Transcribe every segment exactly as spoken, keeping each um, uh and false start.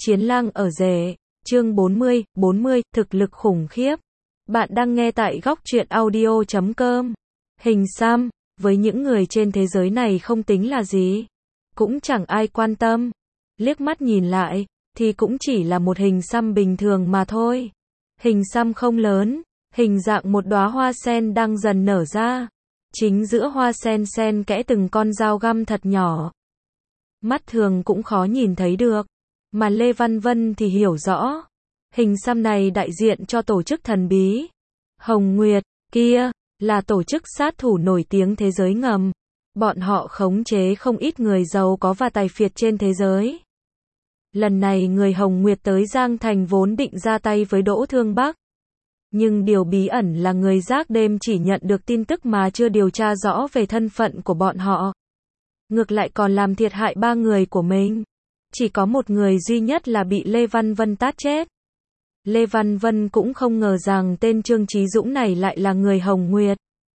Chiến lang ở rể, chương bốn mươi, bốn mươi, thực lực khủng khiếp. Bạn đang nghe tại góc truyện audio chấm com. Hình xăm, với những người trên thế giới này không tính là gì. Cũng chẳng ai quan tâm. Liếc mắt nhìn lại, thì cũng chỉ là một hình xăm bình thường mà thôi. Hình xăm không lớn, hình dạng một đóa hoa sen đang dần nở ra. Chính giữa hoa sen sen kẽ từng con dao găm thật nhỏ. Mắt thường cũng khó nhìn thấy được. Mà Lê Văn Vân thì hiểu rõ. Hình xăm này đại diện cho tổ chức thần bí. Hồng Nguyệt, kia, là tổ chức sát thủ nổi tiếng thế giới ngầm. Bọn họ khống chế không ít người giàu có và tài phiệt trên thế giới. Lần này người Hồng Nguyệt tới Giang Thành vốn định ra tay với Đỗ Thương Bắc. Nhưng điều bí ẩn là người gác đêm chỉ nhận được tin tức mà chưa điều tra rõ về thân phận của bọn họ. Ngược lại còn làm thiệt hại ba người của mình. Chỉ có một người duy nhất là bị Lê Văn Vân tát chết. Lê Văn Vân cũng không ngờ rằng tên Trương Chí Dũng này lại là người Hồng Nguyệt.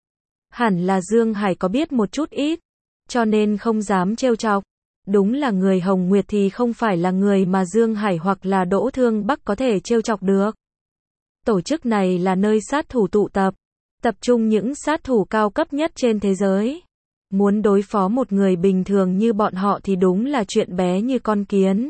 Hẳn là Dương Hải có biết một chút ít, cho nên không dám trêu chọc. Đúng là người Hồng Nguyệt thì không phải là người mà Dương Hải hoặc là Đỗ Thương Bắc có thể trêu chọc được. Tổ chức này là nơi sát thủ tụ tập, tập trung những sát thủ cao cấp nhất trên thế giới. Muốn đối phó một người bình thường như bọn họ thì đúng là chuyện bé như con kiến.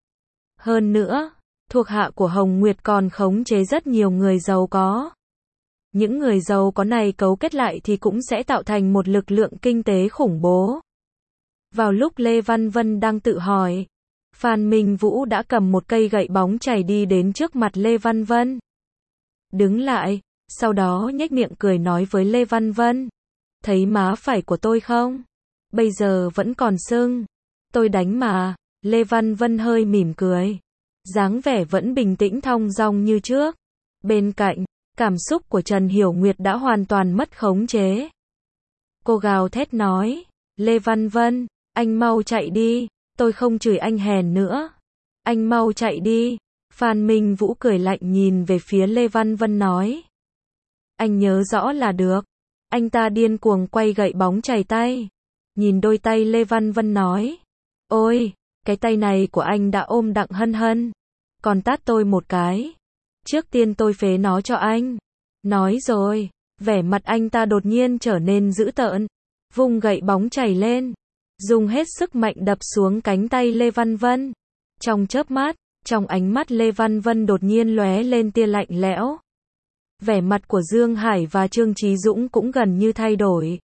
Hơn nữa, thuộc hạ của Hồng Nguyệt còn khống chế rất nhiều người giàu có. Những người giàu có này cấu kết lại thì cũng sẽ tạo thành một lực lượng kinh tế khủng bố. Vào lúc Lê Văn Vân đang tự hỏi, Phan Minh Vũ đã cầm một cây gậy bóng chảy đi đến trước mặt Lê Văn Vân. Đứng lại, sau đó nhếch miệng cười nói với Lê Văn Vân. Thấy má phải của tôi không? Bây giờ vẫn còn sưng. Tôi đánh mà. Lê Văn Vân hơi mỉm cười. Dáng vẻ vẫn bình tĩnh thong dong như trước. Bên cạnh, cảm xúc của Trần Hiểu Nguyệt đã hoàn toàn mất khống chế. Cô gào thét nói. Lê Văn Vân, anh mau chạy đi. Tôi không chửi anh hèn nữa. Anh mau chạy đi. Phan Minh Vũ cười lạnh nhìn về phía Lê Văn Vân nói. Anh nhớ rõ là được. Anh ta điên cuồng quay gậy bóng chày tay. Nhìn đôi tay Lê Văn Vân nói. Ôi, cái tay này của anh đã ôm Đặng Hân Hân. Còn tát tôi một cái. Trước tiên tôi phế nó cho anh. Nói rồi, vẻ mặt anh ta đột nhiên trở nên dữ tợn. Vung gậy bóng chày lên. Dùng hết sức mạnh đập xuống cánh tay Lê Văn Vân. Trong chớp mắt, trong ánh mắt Lê Văn Vân đột nhiên lóe lên tia lạnh lẽo. Vẻ mặt của Dương Hải và Trương Chí Dũng cũng gần như thay đổi.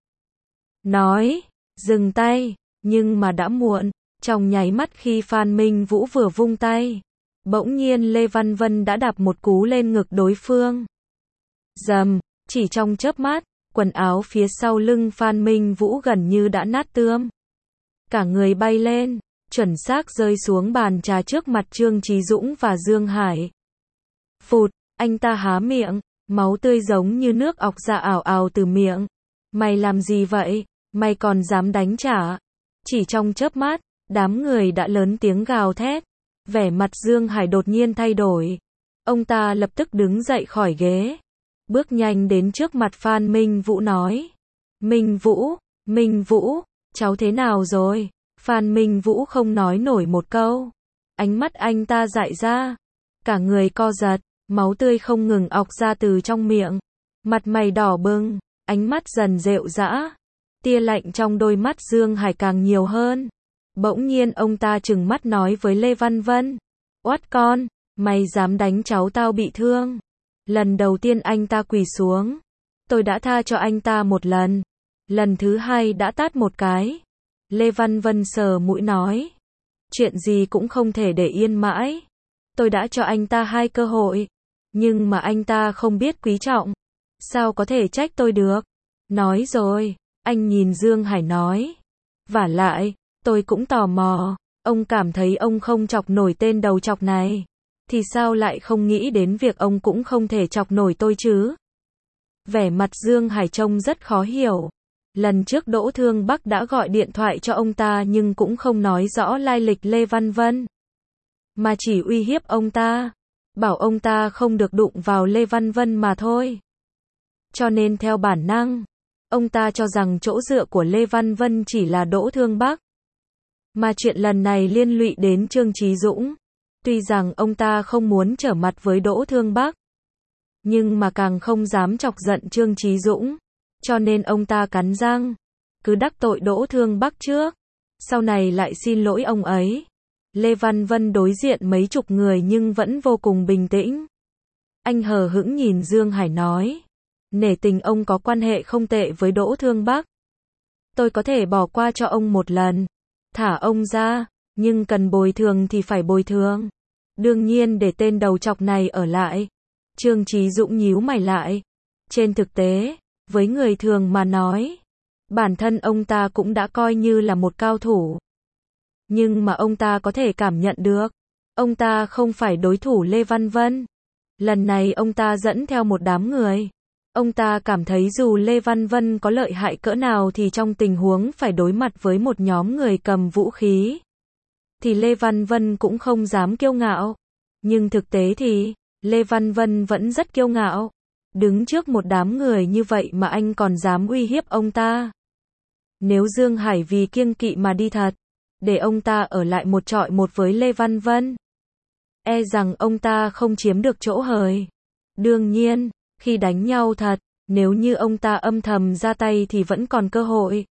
Nói, dừng tay, nhưng mà đã muộn, trong nháy mắt khi Phan Minh Vũ vừa vung tay. Bỗng nhiên Lê Văn Vân đã đạp một cú lên ngực đối phương. Dầm, chỉ trong chớp mắt, quần áo phía sau lưng Phan Minh Vũ gần như đã nát tươm. Cả người bay lên, chuẩn xác rơi xuống bàn trà trước mặt Trương Chí Dũng và Dương Hải. Phụt, anh ta há miệng. Máu tươi giống như nước ọc ra ảo ảo từ miệng. Mày làm gì vậy? Mày còn dám đánh trả? Chỉ trong chớp mắt, đám người đã lớn tiếng gào thét. Vẻ mặt Dương Hải đột nhiên thay đổi. Ông ta lập tức đứng dậy khỏi ghế. Bước nhanh đến trước mặt Phan Minh Vũ nói. Minh Vũ, Minh Vũ, cháu thế nào rồi? Phan Minh Vũ không nói nổi một câu. Ánh mắt anh ta dại ra. Cả người co giật. Máu tươi không ngừng ọc ra từ trong miệng. Mặt mày đỏ bừng, ánh mắt dần rệu rã. Tia lạnh trong đôi mắt Dương Hải càng nhiều hơn. Bỗng nhiên ông ta trừng mắt nói với Lê Văn Vân. Oát con, mày dám đánh cháu tao bị thương. Lần đầu tiên anh ta quỳ xuống. Tôi đã tha cho anh ta một lần. Lần thứ hai đã tát một cái. Lê Văn Vân sờ mũi nói. Chuyện gì cũng không thể để yên mãi. Tôi đã cho anh ta hai cơ hội. Nhưng mà anh ta không biết quý trọng. Sao có thể trách tôi được? Nói rồi, anh nhìn Dương Hải nói. Vả lại, tôi cũng tò mò. Ông cảm thấy ông không chọc nổi tên đầu chọc này. Thì sao lại không nghĩ đến việc ông cũng không thể chọc nổi tôi chứ? Vẻ mặt Dương Hải trông rất khó hiểu. Lần trước Đỗ Thương Bắc đã gọi điện thoại cho ông ta nhưng cũng không nói rõ lai lịch Lê Văn Vân. Mà chỉ uy hiếp ông ta. Bảo ông ta không được đụng vào Lê Văn Vân mà thôi. Cho nên theo bản năng, ông ta cho rằng chỗ dựa của Lê Văn Vân chỉ là Đỗ Thương Bắc. Mà chuyện lần này liên lụy đến Trương Chí Dũng. Tuy rằng ông ta không muốn trở mặt với Đỗ Thương Bắc, nhưng mà càng không dám chọc giận Trương Chí Dũng, cho nên ông ta cắn răng, cứ đắc tội Đỗ Thương Bắc trước, sau này lại xin lỗi ông ấy. Lê Văn Vân đối diện mấy chục người nhưng vẫn vô cùng bình tĩnh. Anh hờ hững nhìn Dương Hải nói, nể tình ông có quan hệ không tệ với Đỗ Thương Bắc, tôi có thể bỏ qua cho ông một lần, thả ông ra, nhưng cần bồi thường thì phải bồi thường. Đương nhiên để tên đầu trọc này ở lại. Trương Chí Dũng nhíu mày lại. Trên thực tế, với người thường mà nói, bản thân ông ta cũng đã coi như là một cao thủ. Nhưng mà ông ta có thể cảm nhận được, ông ta không phải đối thủ Lê Văn Vân. Lần này ông ta dẫn theo một đám người. Ông ta cảm thấy dù Lê Văn Vân có lợi hại cỡ nào thì trong tình huống phải đối mặt với một nhóm người cầm vũ khí, thì Lê Văn Vân cũng không dám kiêu ngạo. Nhưng thực tế thì, Lê Văn Vân vẫn rất kiêu ngạo. Đứng trước một đám người như vậy mà anh còn dám uy hiếp ông ta. Nếu Dương Hải vì kiêng kỵ mà đi thật, để ông ta ở lại một trọi một với Lê Văn Vân, e rằng ông ta không chiếm được chỗ hời. Đương nhiên, khi đánh nhau thật, nếu như ông ta âm thầm ra tay thì vẫn còn cơ hội.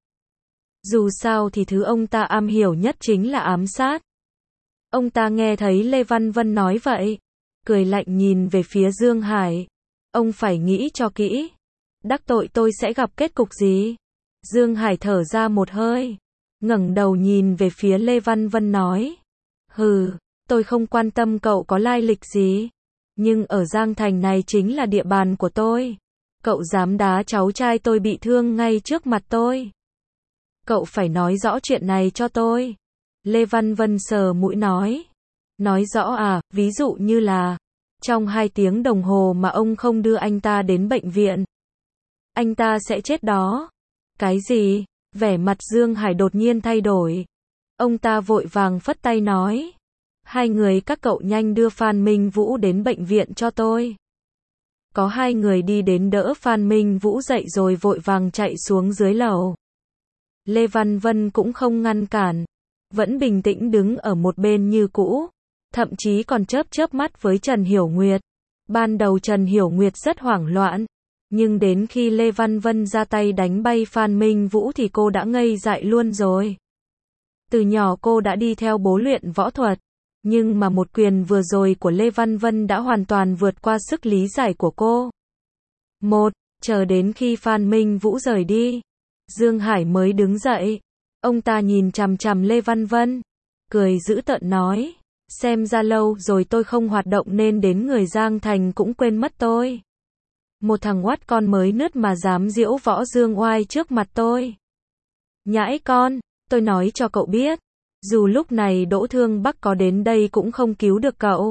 Dù sao thì thứ ông ta am hiểu nhất chính là ám sát. Ông ta nghe thấy Lê Văn Vân nói vậy, cười lạnh nhìn về phía Dương Hải. Ông phải nghĩ cho kỹ. Đắc tội tôi sẽ gặp kết cục gì? Dương Hải thở ra một hơi, ngẩng đầu nhìn về phía Lê Văn Vân nói. Hừ, tôi không quan tâm cậu có lai lịch gì. Nhưng ở Giang Thành này chính là địa bàn của tôi. Cậu dám đá cháu trai tôi bị thương ngay trước mặt tôi. Cậu phải nói rõ chuyện này cho tôi. Lê Văn Vân sờ mũi nói. Nói rõ à, ví dụ như là, trong hai tiếng đồng hồ mà ông không đưa anh ta đến bệnh viện, anh ta sẽ chết đó. Cái gì? Vẻ mặt Dương Hải đột nhiên thay đổi. Ông ta vội vàng phất tay nói. Hai người các cậu nhanh đưa Phan Minh Vũ đến bệnh viện cho tôi. Có hai người đi đến đỡ Phan Minh Vũ dậy rồi vội vàng chạy xuống dưới lầu. Lê Văn Vân cũng không ngăn cản, vẫn bình tĩnh đứng ở một bên như cũ, thậm chí còn chớp chớp mắt với Trần Hiểu Nguyệt. Ban đầu Trần Hiểu Nguyệt rất hoảng loạn, nhưng đến khi Lê Văn Vân ra tay đánh bay Phan Minh Vũ thì cô đã ngây dại luôn rồi. Từ nhỏ cô đã đi theo bố luyện võ thuật, nhưng mà một quyền vừa rồi của Lê Văn Vân đã hoàn toàn vượt qua sức lý giải của cô. Một, chờ đến khi Phan Minh Vũ rời đi, Dương Hải mới đứng dậy. Ông ta nhìn chằm chằm Lê Văn Vân, cười dữ tợn nói, xem ra lâu rồi tôi không hoạt động nên đến người Giang Thành cũng quên mất tôi. Một thằng oát con mới nứt mà dám giễu võ dương oai trước mặt tôi. Nhãi con, tôi nói cho cậu biết, dù lúc này Đỗ Thương Bắc có đến đây cũng không cứu được cậu.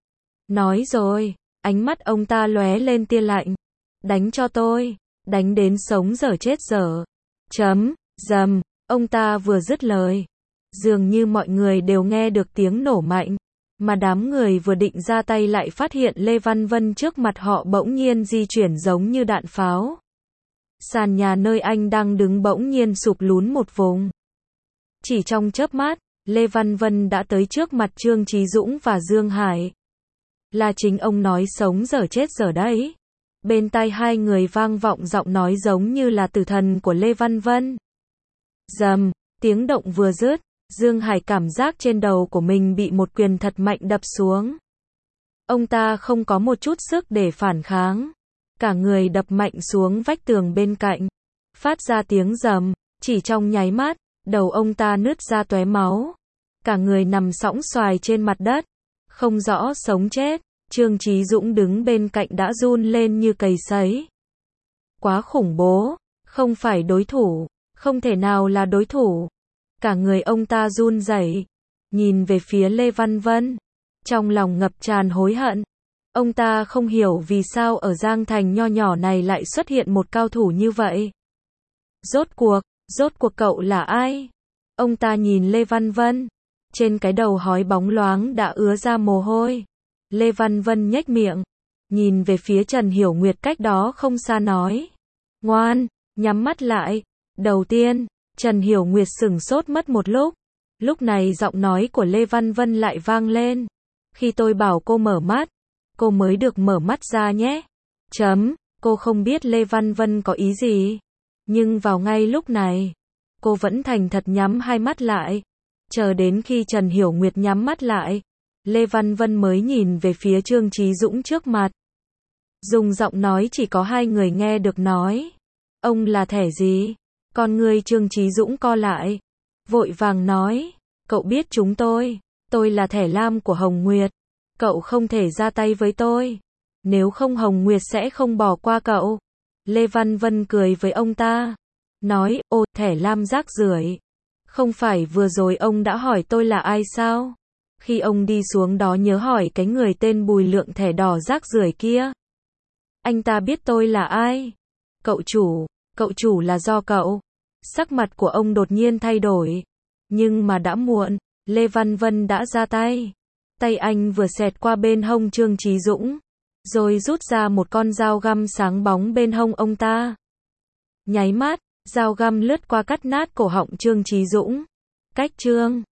Nói rồi, ánh mắt ông ta lóe lên tia lạnh. Đánh cho tôi, đánh đến sống dở chết dở. Chấm, dầm, ông ta vừa dứt lời. Dường như mọi người đều nghe được tiếng nổ mạnh, mà đám người vừa định ra tay lại phát hiện Lê Văn Vân trước mặt họ bỗng nhiên di chuyển giống như đạn pháo. Sàn nhà nơi anh đang đứng bỗng nhiên sụp lún một vùng. Chỉ trong chớp mắt, Lê Văn Vân đã tới trước mặt Trương Chí Dũng và Dương Hải. Là chính ông nói sống dở chết dở đấy. Bên tai hai người vang vọng giọng nói giống như là tử thần của Lê Văn Vân. Dầm, tiếng động vừa dứt, Dương Hải cảm giác trên đầu của mình bị một quyền thật mạnh đập xuống. Ông ta không có một chút sức để phản kháng. Cả người đập mạnh xuống vách tường bên cạnh. Phát ra tiếng rầm, chỉ trong nháy mắt, đầu ông ta nứt ra tóe máu. Cả người nằm sõng xoài trên mặt đất, không rõ sống chết. Trương Chí Dũng đứng bên cạnh đã run lên như cầy sấy. Quá khủng bố, không phải đối thủ, không thể nào là đối thủ. Cả người ông ta run rẩy, nhìn về phía Lê Văn Vân, trong lòng ngập tràn hối hận. Ông ta không hiểu vì sao ở Giang Thành nho nhỏ này lại xuất hiện một cao thủ như vậy. Rốt cuộc, rốt cuộc cậu là ai? Ông ta nhìn Lê Văn Vân, trên cái đầu hói bóng loáng đã ứa ra mồ hôi. Lê Văn Vân nhếch miệng, nhìn về phía Trần Hiểu Nguyệt cách đó không xa nói. Ngoan, nhắm mắt lại. Đầu tiên, Trần Hiểu Nguyệt sửng sốt mất một lúc. Lúc này giọng nói của Lê Văn Vân lại vang lên. Khi tôi bảo cô mở mắt, cô mới được mở mắt ra nhé. Chấm, cô không biết Lê Văn Vân có ý gì. Nhưng vào ngay lúc này, cô vẫn thành thật nhắm hai mắt lại. Chờ đến khi Trần Hiểu Nguyệt nhắm mắt lại, Lê Văn Vân mới nhìn về phía Trương Chí Dũng trước mặt. Dùng giọng nói chỉ có hai người nghe được nói. Ông là thẻ gì? Con người Trương Chí Dũng co lại. Vội vàng nói. Cậu biết chúng tôi. Tôi là thẻ lam của Hồng Nguyệt. Cậu không thể ra tay với tôi. Nếu không Hồng Nguyệt sẽ không bỏ qua cậu. Lê Văn Vân cười với ông ta. Nói, ô, thẻ lam rác rưởi. Không phải vừa rồi ông đã hỏi tôi là ai sao? Khi ông đi xuống đó nhớ hỏi cái người tên Bùi Lượng thẻ đỏ rác rưởi kia. Anh ta biết tôi là ai? Cậu chủ, cậu chủ là do cậu. Sắc mặt của ông đột nhiên thay đổi. Nhưng mà đã muộn, Lê Văn Vân đã ra tay. Tay anh vừa xẹt qua bên hông Trương Chí Dũng, rồi rút ra một con dao găm sáng bóng bên hông ông ta. Nháy mắt, dao găm lướt qua cắt nát cổ họng Trương Chí Dũng. Cách Trương